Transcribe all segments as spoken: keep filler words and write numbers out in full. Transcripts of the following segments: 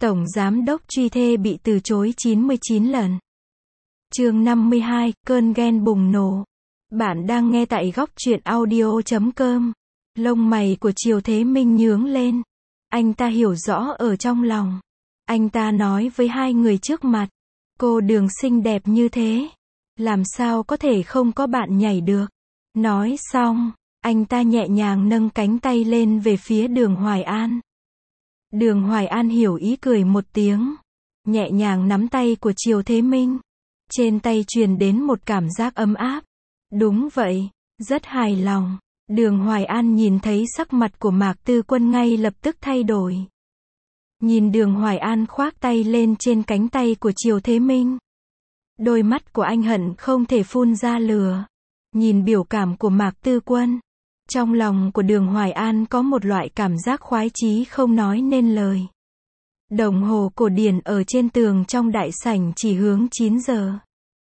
Tổng Giám đốc truy thê bị từ chối chín mươi chín lần. Chương năm mươi hai, cơn ghen bùng nổ. Bạn đang nghe tại góc truyện audio chấm com. Lông mày của Triều Thế Minh nhướng lên. Anh ta hiểu rõ ở trong lòng. Anh ta nói với hai người trước mặt. Cô Đường xinh đẹp như thế. Làm sao có thể không có bạn nhảy được. Nói xong, anh ta nhẹ nhàng nâng cánh tay lên về phía Đường Hoài An. Đường Hoài An hiểu ý cười một tiếng. Nhẹ nhàng nắm tay của Triều Thế Minh. Trên tay truyền đến một cảm giác ấm áp. Đúng vậy, rất hài lòng. Đường Hoài An nhìn thấy sắc mặt của Mạc Tư Quân ngay lập tức thay đổi. Nhìn Đường Hoài An khoác tay lên trên cánh tay của Triều Thế Minh. Đôi mắt của anh hận không thể phun ra lửa. Nhìn biểu cảm của Mạc Tư Quân. Trong lòng của Đường Hoài An có một loại cảm giác khoái chí không nói nên lời. Đồng hồ cổ điển ở trên tường trong đại sảnh chỉ hướng chín giờ.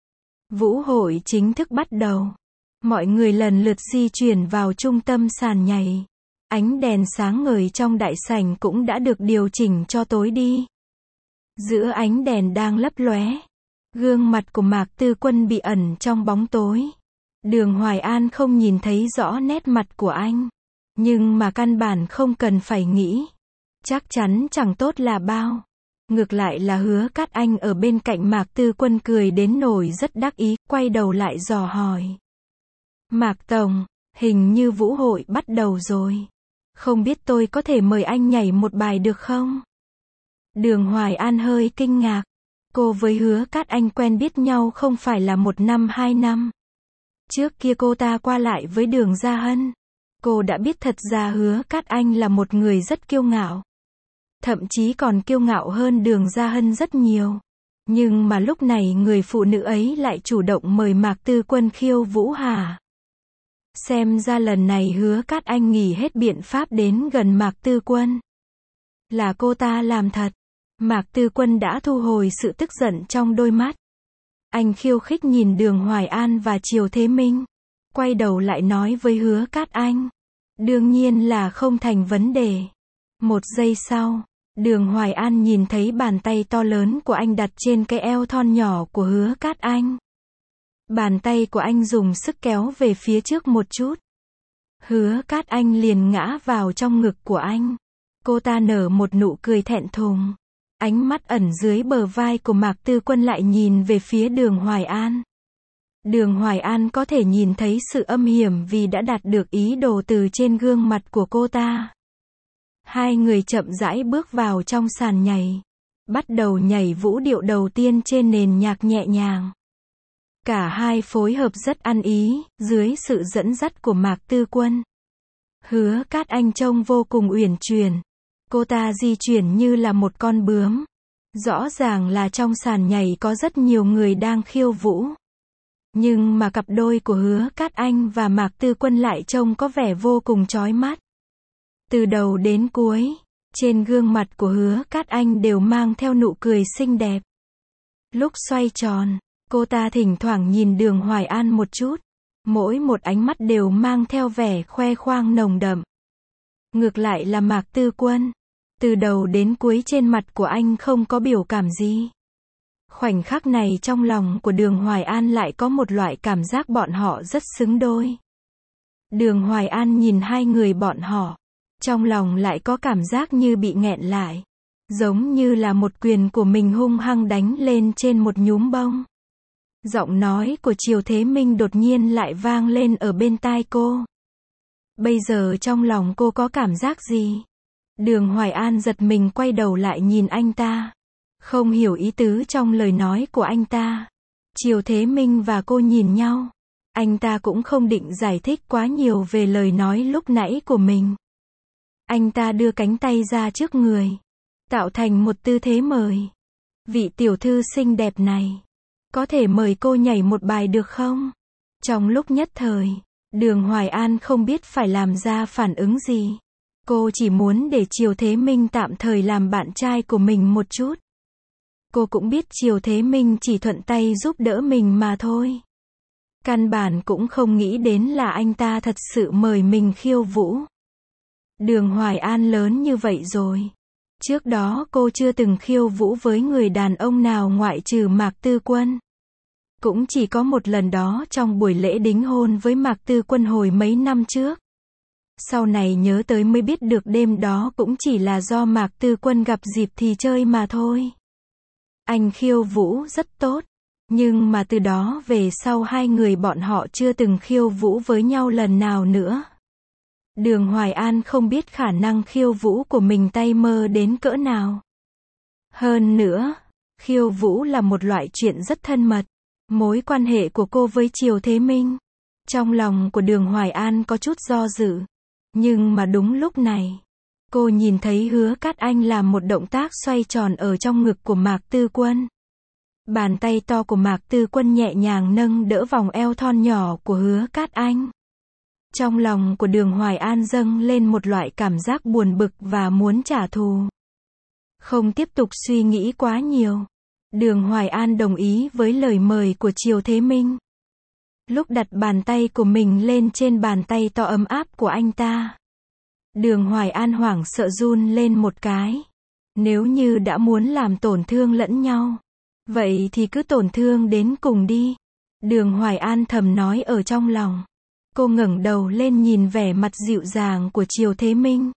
Vũ hội chính thức bắt đầu. Mọi người lần lượt di chuyển vào trung tâm sàn nhảy. Ánh đèn sáng ngời trong đại sảnh cũng đã được điều chỉnh cho tối đi. Giữa ánh đèn đang lấp lóe, gương mặt của Mạc Tư Quân bị ẩn trong bóng tối. Đường Hoài An không nhìn thấy rõ nét mặt của anh. Nhưng mà căn bản không cần phải nghĩ. Chắc chắn chẳng tốt là bao. Ngược lại là Hứa Cát Anh ở bên cạnh Mạc Tư Quân cười đến nổi rất đắc ý, quay đầu lại dò hỏi. Mạc Tổng, hình như vũ hội bắt đầu rồi. Không biết tôi có thể mời anh nhảy một bài được không? Đường Hoài An hơi kinh ngạc. Cô với Hứa Cát Anh quen biết nhau không phải là một năm hai năm. Trước kia cô ta qua lại với Đường Gia Hân. Cô đã biết thật ra Hứa Cát Anh là một người rất kiêu ngạo. Thậm chí còn kiêu ngạo hơn Đường Gia Hân rất nhiều. Nhưng mà lúc này người phụ nữ ấy lại chủ động mời Mạc Tư Quân khiêu vũ hả? Xem ra lần này Hứa Cát Anh nghỉ hết biện pháp đến gần Mạc Tư Quân. Là cô ta làm thật. Mạc Tư Quân đã thu hồi sự tức giận trong đôi mắt. Anh khiêu khích nhìn Đường Hoài An và Triều Thế Minh. Quay đầu lại nói với Hứa Cát Anh. Đương nhiên là không thành vấn đề. Một giây sau, Đường Hoài An nhìn thấy bàn tay to lớn của anh đặt trên cái eo thon nhỏ của Hứa Cát Anh. Bàn tay của anh dùng sức kéo về phía trước một chút. Hứa Cát Anh liền ngã vào trong ngực của anh. Cô ta nở một nụ cười thẹn thùng. Ánh mắt ẩn dưới bờ vai của Mạc Tư Quân lại nhìn về phía Đường Hoài An. Đường Hoài An có thể nhìn thấy sự âm hiểm vì đã đạt được ý đồ từ trên gương mặt của cô ta. Hai người chậm rãi bước vào trong sàn nhảy. Bắt đầu nhảy vũ điệu đầu tiên trên nền nhạc nhẹ nhàng. Cả hai phối hợp rất ăn ý, dưới sự dẫn dắt của Mạc Tư Quân. Hứa Cát Anh trông vô cùng uyển chuyển. Cô ta di chuyển như là một con bướm. Rõ ràng là trong sàn nhảy có rất nhiều người đang khiêu vũ. Nhưng mà cặp đôi của Hứa Cát Anh và Mạc Tư Quân lại trông có vẻ vô cùng chói mắt. Từ đầu đến cuối, trên gương mặt của Hứa Cát Anh đều mang theo nụ cười xinh đẹp. Lúc xoay tròn, cô ta thỉnh thoảng nhìn Đường Hoài An một chút. Mỗi một ánh mắt đều mang theo vẻ khoe khoang nồng đậm. Ngược lại là Mạc Tư Quân. Từ đầu đến cuối trên mặt của anh không có biểu cảm gì. Khoảnh khắc này trong lòng của Đường Hoài An lại có một loại cảm giác bọn họ rất xứng đôi. Đường Hoài An nhìn hai người bọn họ. Trong lòng lại có cảm giác như bị nghẹn lại. Giống như là một quyền của mình hung hăng đánh lên trên một nhúm bông. Giọng nói của Triều Thế Minh đột nhiên lại vang lên ở bên tai cô. Bây giờ trong lòng cô có cảm giác gì? Đường Hoài An giật mình quay đầu lại nhìn anh ta. Không hiểu ý tứ trong lời nói của anh ta. Triều Thế Minh và cô nhìn nhau. Anh ta cũng không định giải thích quá nhiều về lời nói lúc nãy của mình. Anh ta đưa cánh tay ra trước người. Tạo thành một tư thế mời. Vị tiểu thư xinh đẹp này. Có thể mời cô nhảy một bài được không? Trong lúc nhất thời, Đường Hoài An không biết phải làm ra phản ứng gì. Cô chỉ muốn để Triều Thế Minh tạm thời làm bạn trai của mình một chút. Cô cũng biết Triều Thế Minh chỉ thuận tay giúp đỡ mình mà thôi. Căn bản cũng không nghĩ đến là anh ta thật sự mời mình khiêu vũ. Đường Hoài An lớn như vậy rồi. Trước đó cô chưa từng khiêu vũ với người đàn ông nào ngoại trừ Mạc Tư Quân. Cũng chỉ có một lần đó trong buổi lễ đính hôn với Mạc Tư Quân hồi mấy năm trước. Sau này nhớ tới mới biết được đêm đó cũng chỉ là do Mạc Tư Quân gặp dịp thì chơi mà thôi. Anh khiêu vũ rất tốt, nhưng mà từ đó về sau hai người bọn họ chưa từng khiêu vũ với nhau lần nào nữa. Đường Hoài An không biết khả năng khiêu vũ của mình tay mơ đến cỡ nào. Hơn nữa, khiêu vũ là một loại chuyện rất thân mật. Mối quan hệ của cô với Triều Thế Minh, trong lòng của Đường Hoài An có chút do dự. Nhưng mà đúng lúc này, cô nhìn thấy Hứa Cát Anh làm một động tác xoay tròn ở trong ngực của Mạc Tư Quân. Bàn tay to của Mạc Tư Quân nhẹ nhàng nâng đỡ vòng eo thon nhỏ của Hứa Cát Anh. Trong lòng của Đường Hoài An dâng lên một loại cảm giác buồn bực và muốn trả thù. Không tiếp tục suy nghĩ quá nhiều, Đường Hoài An đồng ý với lời mời của Triều Thế Minh. Lúc đặt bàn tay của mình lên trên bàn tay to ấm áp của anh ta, Đường Hoài An hoảng sợ run lên một cái. Nếu như đã muốn làm tổn thương lẫn nhau, vậy thì cứ tổn thương đến cùng đi. Đường Hoài An thầm nói ở trong lòng. Cô ngẩng đầu lên nhìn vẻ mặt dịu dàng của Triều Thế Minh.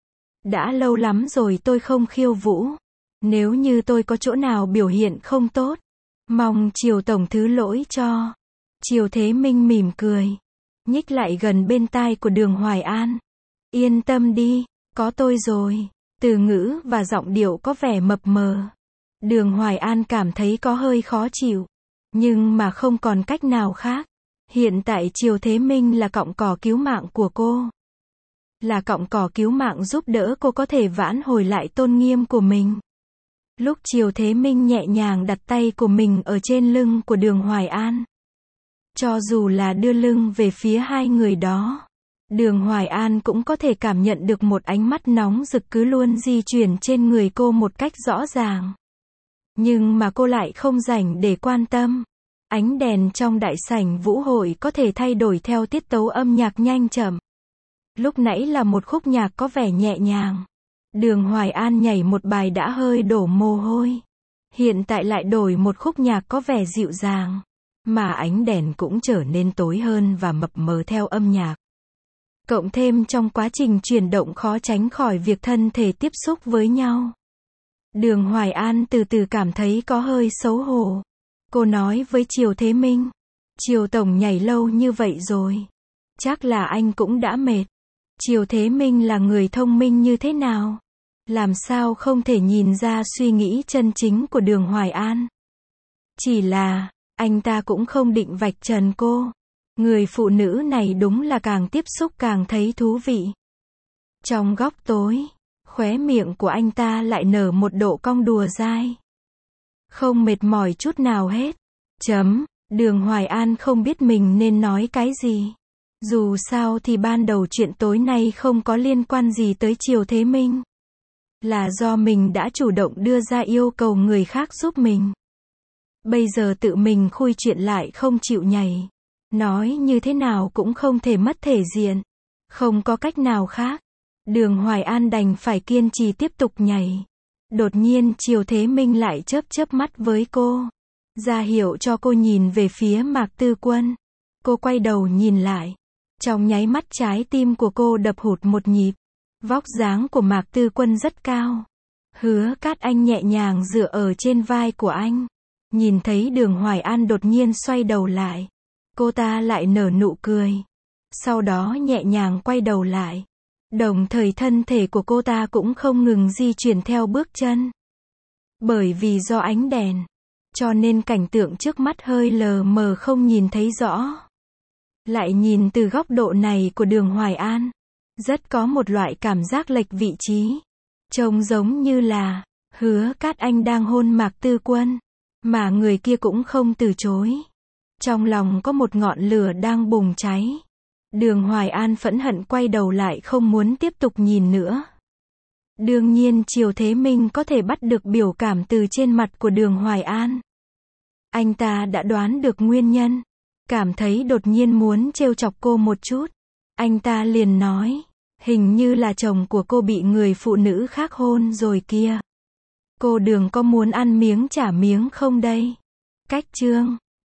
Đã lâu lắm rồi tôi không khiêu vũ. Nếu như tôi có chỗ nào biểu hiện không tốt, mong Triều Tổng thứ lỗi cho. Triều Thế Minh mỉm cười, nhích lại gần bên tai của Đường Hoài An. Yên tâm đi, có tôi rồi. Từ ngữ và giọng điệu có vẻ mập mờ. Đường Hoài An cảm thấy có hơi khó chịu, nhưng mà không còn cách nào khác. Hiện tại Triều Thế Minh là cọng cỏ cứu mạng của cô. Là cọng cỏ cứu mạng giúp đỡ cô có thể vãn hồi lại tôn nghiêm của mình. Lúc Triều Thế Minh nhẹ nhàng đặt tay của mình ở trên lưng của Đường Hoài An, cho dù là đưa lưng về phía hai người đó, Đường Hoài An cũng có thể cảm nhận được một ánh mắt nóng rực cứ luôn di chuyển trên người cô một cách rõ ràng. Nhưng mà cô lại không rảnh để quan tâm. Ánh đèn trong đại sảnh vũ hội có thể thay đổi theo tiết tấu âm nhạc nhanh chậm. Lúc nãy là một khúc nhạc có vẻ nhẹ nhàng. Đường Hoài An nhảy một bài đã hơi đổ mồ hôi. Hiện tại lại đổi một khúc nhạc có vẻ dịu dàng, mà ánh đèn cũng trở nên tối hơn và mập mờ theo âm nhạc. Cộng thêm trong quá trình chuyển động khó tránh khỏi việc thân thể tiếp xúc với nhau. Đường Hoài An từ từ cảm thấy có hơi xấu hổ. Cô nói với Triều Thế Minh, Triều Tổng nhảy lâu như vậy rồi, chắc là anh cũng đã mệt. Triều Thế Minh là người thông minh như thế nào? Làm sao không thể nhìn ra suy nghĩ chân chính của Đường Hoài An? Chỉ là, anh ta cũng không định vạch trần cô. Người phụ nữ này đúng là càng tiếp xúc càng thấy thú vị. Trong góc tối, khóe miệng của anh ta lại nở một độ cong đùa dai. Không mệt mỏi chút nào hết. Chấm, Đường Hoài An không biết mình nên nói cái gì. Dù sao thì ban đầu chuyện tối nay không có liên quan gì tới Triều Thế Minh. Là do mình đã chủ động đưa ra yêu cầu người khác giúp mình. Bây giờ tự mình khui chuyện lại không chịu nhảy. Nói như thế nào cũng không thể mất thể diện. Không có cách nào khác. Đường Hoài An đành phải kiên trì tiếp tục nhảy. Đột nhiên Triều Thế Minh lại chớp chớp mắt với cô. Ra hiệu cho cô nhìn về phía Mạc Tư Quân. Cô quay đầu nhìn lại. Trong nháy mắt trái tim của cô đập hụt một nhịp. Vóc dáng của Mạc Tư Quân rất cao. Hứa Cát Anh nhẹ nhàng dựa ở trên vai của anh. Nhìn thấy Đường Hoài An đột nhiên xoay đầu lại. Cô ta lại nở nụ cười. Sau đó nhẹ nhàng quay đầu lại. Đồng thời thân thể của cô ta cũng không ngừng di chuyển theo bước chân. Bởi vì do ánh đèn, cho nên cảnh tượng trước mắt hơi lờ mờ không nhìn thấy rõ. Lại nhìn từ góc độ này của Đường Hoài An, rất có một loại cảm giác lệch vị trí. Trông giống như là, Hứa Cát Anh đang hôn Mạc Tư Quân, mà người kia cũng không từ chối. Trong lòng có một ngọn lửa đang bùng cháy. Đường Hoài An phẫn hận quay đầu lại không muốn tiếp tục nhìn nữa. Đương nhiên Triều Thế Minh có thể bắt được biểu cảm từ trên mặt của Đường Hoài An. Anh ta đã đoán được nguyên nhân. Cảm thấy đột nhiên muốn trêu chọc cô một chút. Anh ta liền nói, Hình như là chồng của cô bị người phụ nữ khác hôn rồi kia. Cô Đường có muốn ăn miếng trả miếng không đây? Cách chương